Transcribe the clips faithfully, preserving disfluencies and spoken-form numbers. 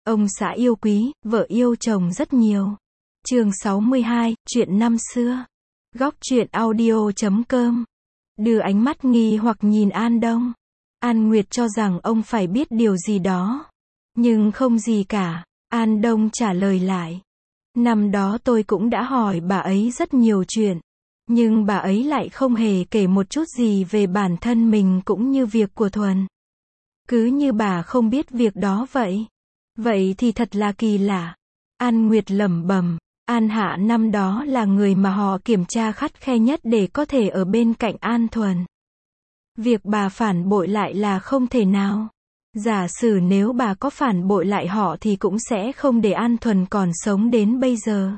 Ông xã yêu quý, vợ yêu chồng rất nhiều. Chương sáu mươi hai, chuyện năm xưa. Góc truyện audio chấm com. Đưa ánh mắt nghi hoặc nhìn An Đông. An Nguyệt cho rằng ông phải biết điều gì đó. Nhưng không gì cả. An Đông trả lời lại. Năm đó tôi cũng đã hỏi bà ấy rất nhiều chuyện. Nhưng bà ấy lại không hề kể một chút gì về bản thân mình cũng như việc của Thuần. Cứ như bà không biết việc đó vậy. Vậy thì thật là kỳ lạ. An Nguyệt lẩm bẩm. An Hạ năm đó là người mà họ kiểm tra khắt khe nhất để có thể ở bên cạnh An Thuần. Việc bà phản bội lại là không thể nào. Giả sử nếu bà có phản bội lại họ thì cũng sẽ không để An Thuần còn sống đến bây giờ.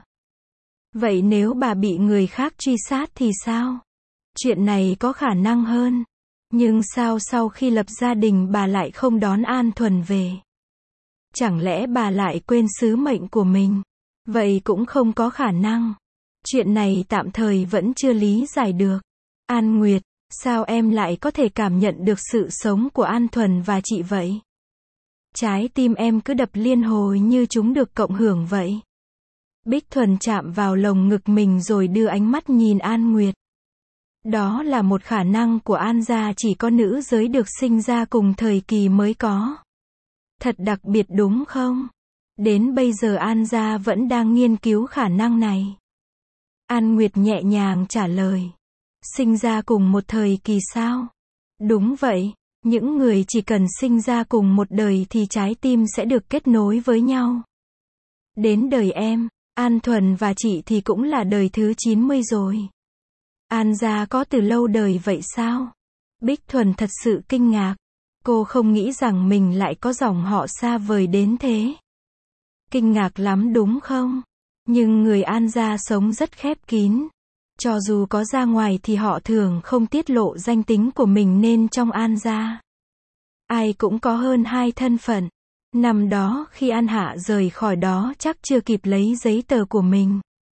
Vậy nếu bà bị người khác truy sát thì sao? Chuyện này có khả năng hơn. Nhưng sao sau khi lập gia đình bà lại không đón An Thuần về? Chẳng lẽ bà lại quên sứ mệnh của mình? Vậy cũng không có khả năng. Chuyện này tạm thời vẫn chưa lý giải được. An Nguyệt, sao em lại có thể cảm nhận được sự sống của An Thuần và chị vậy? Trái tim em cứ đập liên hồi như chúng được cộng hưởng vậy. Bích Thuần chạm vào lồng ngực mình rồi đưa ánh mắt nhìn An Nguyệt. Đó là một khả năng của An gia chỉ có nữ giới được sinh ra cùng thời kỳ mới có. Thật đặc biệt đúng không? Đến bây giờ An gia vẫn đang nghiên cứu khả năng này. An Nguyệt nhẹ nhàng trả lời. Sinh ra cùng một thời kỳ sao? Đúng vậy, những người chỉ cần sinh ra cùng một đời thì trái tim sẽ được kết nối với nhau. Đến đời em, An Thuần và chị thì cũng là đời thứ chín mươi rồi. An gia có từ lâu đời vậy sao? Bích Thuần thật sự kinh ngạc. Cô không nghĩ rằng mình lại có dòng họ xa vời đến thế. Kinh ngạc lắm đúng không? Nhưng người An gia sống rất khép kín. Cho dù có ra ngoài thì họ thường không tiết lộ danh tính của mình nên trong An gia. Ai cũng có hơn hai thân phận. Năm đó khi An Hạ rời khỏi đó chắc chưa kịp lấy giấy tờ của mình.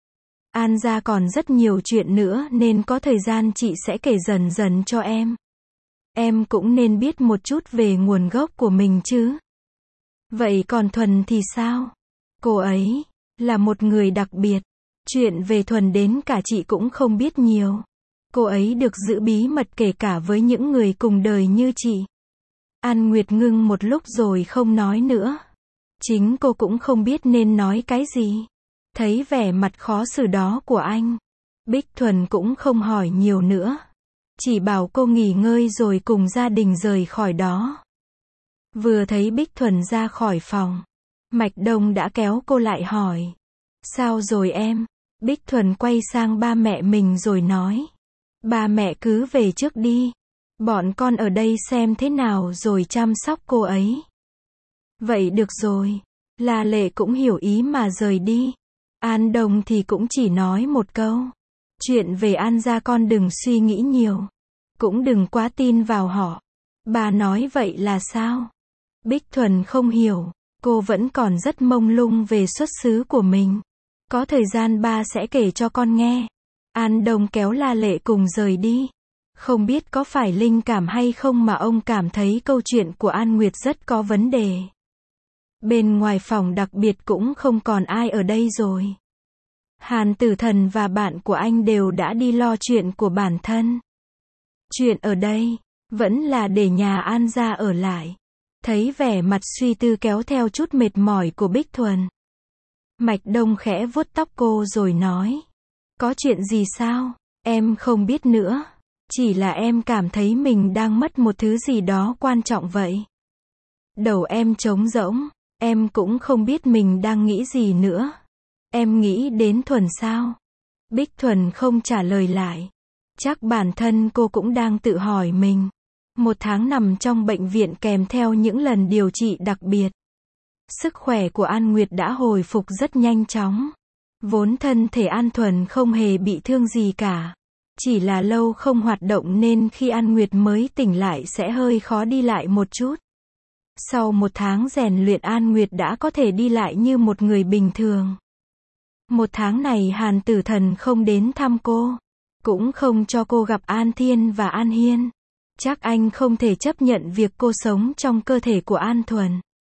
An gia còn rất nhiều chuyện nữa nên có thời gian chị sẽ kể dần dần cho em. Em cũng nên biết một chút về nguồn gốc của mình chứ. Vậy còn Thuần thì sao? Cô ấy là một người đặc biệt. Chuyện về Thuần đến cả chị cũng không biết nhiều. Cô ấy được giữ bí mật kể cả với những người cùng đời như chị. An Nguyệt ngưng một lúc rồi không nói nữa. Chính cô cũng không biết nên nói cái gì. Thấy vẻ mặt khó xử đó của anh, Bích Thuần cũng không hỏi nhiều nữa. Chỉ bảo cô nghỉ ngơi rồi cùng gia đình rời khỏi đó. Vừa thấy Bích Thuần ra khỏi phòng, Mạch Đông đã kéo cô lại hỏi. Sao rồi em? Bích Thuần quay sang ba mẹ mình rồi nói. Ba mẹ cứ về trước đi. Bọn con ở đây xem thế nào rồi chăm sóc cô ấy. Vậy được rồi. La Lệ cũng hiểu ý mà rời đi. An Đông thì cũng chỉ nói một câu. Chuyện về An gia con đừng suy nghĩ nhiều. Cũng đừng quá tin vào họ. Bà nói vậy là sao? Bích Thuần không hiểu. Cô vẫn còn rất mông lung về xuất xứ của mình. Có thời gian ba sẽ kể cho con nghe. An Đông kéo La Lệ cùng rời đi. Không biết có phải linh cảm hay không mà ông cảm thấy câu chuyện của An Nguyệt rất có vấn đề. Bên ngoài phòng đặc biệt cũng không còn ai ở đây rồi. Hàn Tử Thần và bạn của anh đều đã đi lo chuyện của bản thân. Chuyện ở đây vẫn là để nhà An gia ở lại. Thấy vẻ mặt suy tư kéo theo chút mệt mỏi của Bích Thuần, Mạch Đông khẽ vuốt tóc cô rồi nói. Có chuyện gì sao? Em không biết nữa. Chỉ là em cảm thấy mình đang mất một thứ gì đó quan trọng vậy. Đầu em trống rỗng. Em cũng không biết mình đang nghĩ gì nữa. Em nghĩ đến Thuần sao? Bích Thuần không trả lời lại. Chắc bản thân cô cũng đang tự hỏi mình. Một tháng nằm trong bệnh viện kèm theo những lần điều trị đặc biệt. Sức khỏe của An Nguyệt đã hồi phục rất nhanh chóng. Vốn thân thể An Thuần không hề bị thương gì cả. Chỉ là lâu không hoạt động nên khi An Nguyệt mới tỉnh lại sẽ hơi khó đi lại một chút. Sau một tháng rèn luyện An Nguyệt đã có thể đi lại như một người bình thường. Một tháng này Hàn Tử Thần không đến thăm cô. Cũng không cho cô gặp An Thiên và An Hiên. Chắc anh không thể chấp nhận việc cô sống trong cơ thể của An Thuần.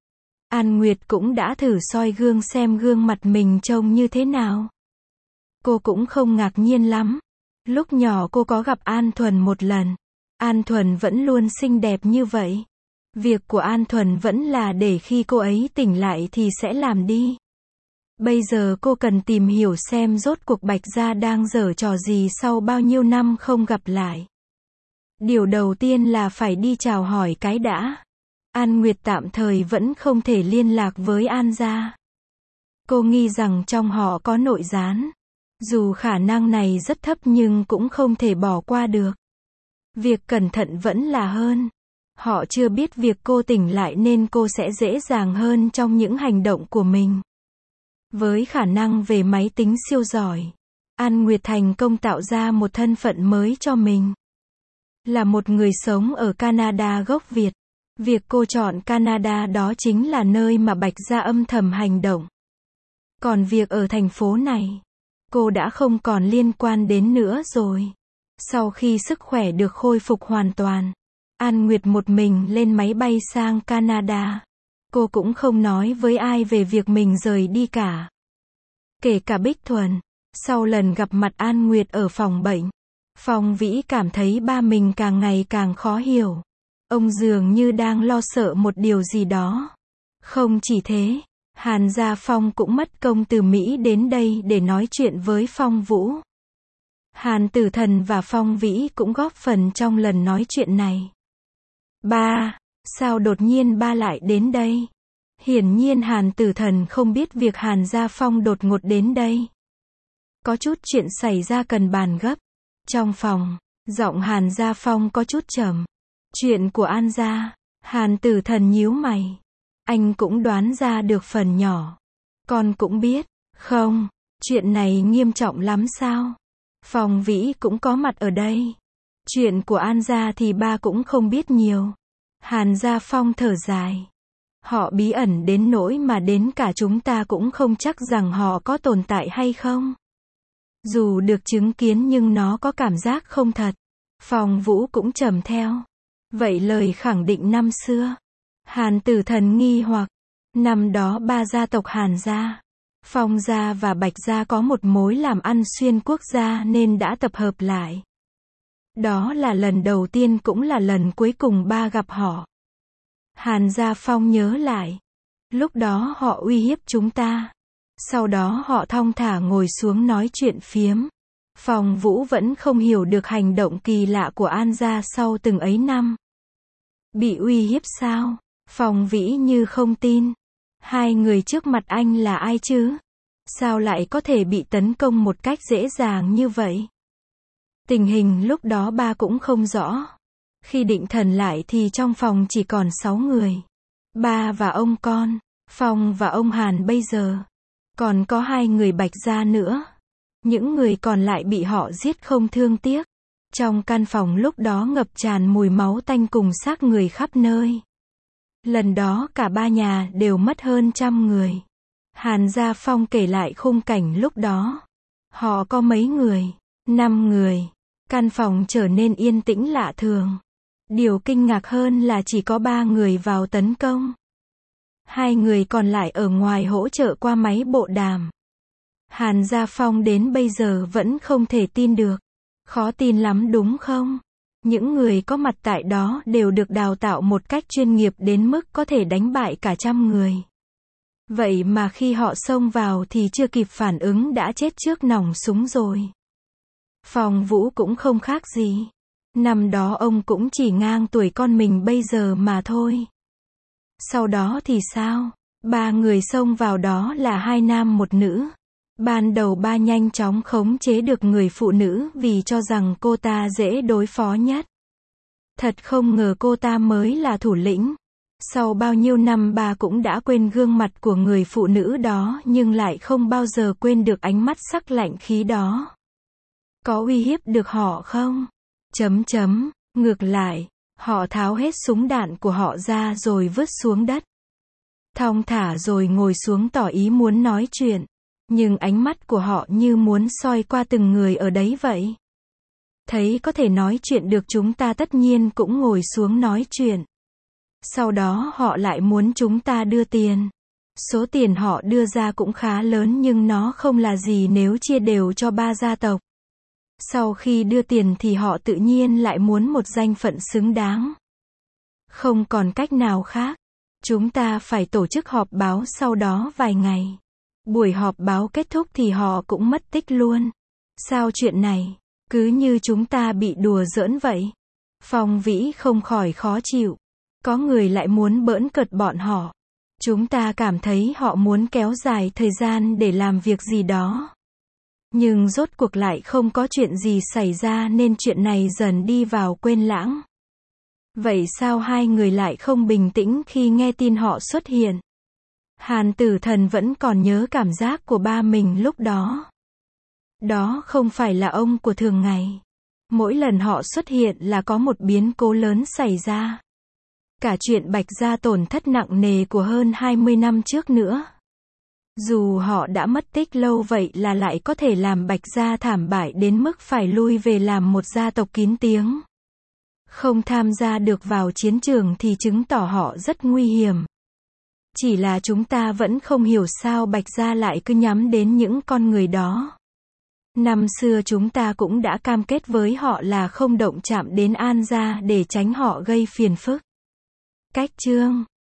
An Nguyệt cũng đã thử soi gương xem gương mặt mình trông như thế nào. Cô cũng không ngạc nhiên lắm. Lúc nhỏ cô có gặp An Thuần một lần. An Thuần vẫn luôn xinh đẹp như vậy. Việc của An Thuần vẫn là để khi cô ấy tỉnh lại thì sẽ làm đi. Bây giờ cô cần tìm hiểu xem rốt cuộc Bạch Gia đang giở trò gì sau bao nhiêu năm không gặp lại. Điều đầu tiên là phải đi chào hỏi cái đã. An Nguyệt tạm thời vẫn không thể liên lạc với An gia. Cô nghi rằng trong họ có nội gián. Dù khả năng này rất thấp nhưng cũng không thể bỏ qua được. Việc cẩn thận vẫn là hơn. Họ chưa biết việc cô tỉnh lại nên cô sẽ dễ dàng hơn trong những hành động của mình. Với khả năng về máy tính siêu giỏi, An Nguyệt thành công tạo ra một thân phận mới cho mình. Là một người sống ở Canada gốc Việt. Việc cô chọn Canada đó chính là nơi mà Bạch Gia âm thầm hành động. Còn việc ở thành phố này, cô đã không còn liên quan đến nữa rồi. Sau khi sức khỏe được khôi phục hoàn toàn, An Nguyệt một mình lên máy bay sang Canada. Cô cũng không nói với ai về việc mình rời đi cả. Kể cả Bích Thuần. Sau lần gặp mặt An Nguyệt ở phòng bệnh, Phong Vĩ cảm thấy ba mình càng ngày càng khó hiểu. Ông dường như đang lo sợ một điều gì đó. Không chỉ thế, Hàn Gia Phong cũng mất công từ Mỹ đến đây để nói chuyện với Phong Vũ. Hàn Tử Thần và Phong Vĩ cũng góp phần trong lần nói chuyện này. Ba, sao đột nhiên ba lại đến đây? Hiển nhiên Hàn Tử Thần không biết việc Hàn Gia Phong đột ngột đến đây. Có chút chuyện xảy ra cần bàn gấp. Trong phòng, giọng Hàn Gia Phong có chút trầm. Chuyện của An gia. Hàn Tử Thần nhíu mày. Anh cũng đoán ra được phần nhỏ. Con cũng biết. Không, chuyện này nghiêm trọng lắm sao? Phong Vĩ cũng có mặt ở đây. Chuyện của An gia thì ba cũng không biết nhiều. Hàn Gia Phong thở dài. Họ bí ẩn đến nỗi mà đến cả chúng ta cũng không chắc rằng họ có tồn tại hay không. Dù được chứng kiến nhưng nó có cảm giác không thật. Phong Vũ cũng trầm theo. Vậy lời khẳng định năm xưa. Hàn Tử Thần nghi hoặc. Năm đó ba gia tộc Hàn gia, Phong gia và Bạch gia có một mối làm ăn xuyên quốc gia nên đã tập hợp lại. Đó là lần đầu tiên cũng là lần cuối cùng ba gặp họ. Hàn Gia Phong nhớ lại. Lúc đó họ uy hiếp chúng ta. Sau đó họ thong thả ngồi xuống nói chuyện phiếm. Phong Vũ vẫn không hiểu được hành động kỳ lạ của An gia sau từng ấy năm. Bị uy hiếp sao? Phong Vĩ như không tin. Hai người trước mặt anh là ai chứ? Sao lại có thể bị tấn công một cách dễ dàng như vậy? Tình hình lúc đó ba cũng không rõ. Khi định thần lại thì trong phòng chỉ còn sáu người. Ba và ông con, Phong và ông Hàn bây giờ. Còn có hai người Bạch gia nữa. Những người còn lại bị họ giết không thương tiếc. Trong căn phòng lúc đó ngập tràn mùi máu tanh cùng xác người khắp nơi. Lần đó cả ba nhà đều mất hơn trăm người. Hàn Gia Phong kể lại khung cảnh lúc đó. Họ có mấy người? Năm người. Căn phòng trở nên yên tĩnh lạ thường. Điều kinh ngạc hơn là chỉ có ba người vào tấn công. Hai người còn lại ở ngoài hỗ trợ qua máy bộ đàm. Hàn Gia Phong đến bây giờ vẫn không thể tin được. Khó tin lắm đúng không? Những người có mặt tại đó đều được đào tạo một cách chuyên nghiệp đến mức có thể đánh bại cả trăm người. Vậy mà khi họ xông vào thì chưa kịp phản ứng đã chết trước nòng súng rồi. Phong Vũ cũng không khác gì. Năm đó ông cũng chỉ ngang tuổi con mình bây giờ mà thôi. Sau đó thì sao? Ba người xông vào đó là hai nam một nữ. Ban đầu ba nhanh chóng khống chế được người phụ nữ vì cho rằng cô ta dễ đối phó nhất. Thật không ngờ cô ta mới là thủ lĩnh. Sau bao nhiêu năm ba cũng đã quên gương mặt của người phụ nữ đó nhưng lại không bao giờ quên được ánh mắt sắc lạnh khí đó. Có uy hiếp được họ không? Chấm chấm, ngược lại, họ tháo hết súng đạn của họ ra rồi vứt xuống đất. Thong thả rồi ngồi xuống tỏ ý muốn nói chuyện. Nhưng ánh mắt của họ như muốn soi qua từng người ở đấy vậy. Thấy có thể nói chuyện được chúng ta tất nhiên cũng ngồi xuống nói chuyện. Sau đó họ lại muốn chúng ta đưa tiền. Số tiền họ đưa ra cũng khá lớn nhưng nó không là gì nếu chia đều cho ba gia tộc. Sau khi đưa tiền thì họ tự nhiên lại muốn một danh phận xứng đáng. Không còn cách nào khác. Chúng ta phải tổ chức họp báo sau đó vài ngày. Buổi họp báo kết thúc thì họ cũng mất tích luôn. Sao chuyện này? Cứ như chúng ta bị đùa giỡn vậy. Phong Vĩ không khỏi khó chịu. Có người lại muốn bỡn cợt bọn họ. Chúng ta cảm thấy họ muốn kéo dài thời gian để làm việc gì đó. Nhưng rốt cuộc lại không có chuyện gì xảy ra nên chuyện này dần đi vào quên lãng. Vậy sao hai người lại không bình tĩnh khi nghe tin họ xuất hiện? Hàn Tử Thần vẫn còn nhớ cảm giác của ba mình lúc đó. Đó không phải là ông của thường ngày. Mỗi lần họ xuất hiện là có một biến cố lớn xảy ra. Cả chuyện Bạch Gia tổn thất nặng nề của hơn hai mươi năm trước nữa. Dù họ đã mất tích lâu vậy là lại có thể làm Bạch Gia thảm bại đến mức phải lui về làm một gia tộc kín tiếng. Không tham gia được vào chiến trường thì chứng tỏ họ rất nguy hiểm. Chỉ là chúng ta vẫn không hiểu sao Bạch Gia lại cứ nhắm đến những con người đó. Năm xưa chúng ta cũng đã cam kết với họ là không động chạm đến An Gia để tránh họ gây phiền phức. Cách chương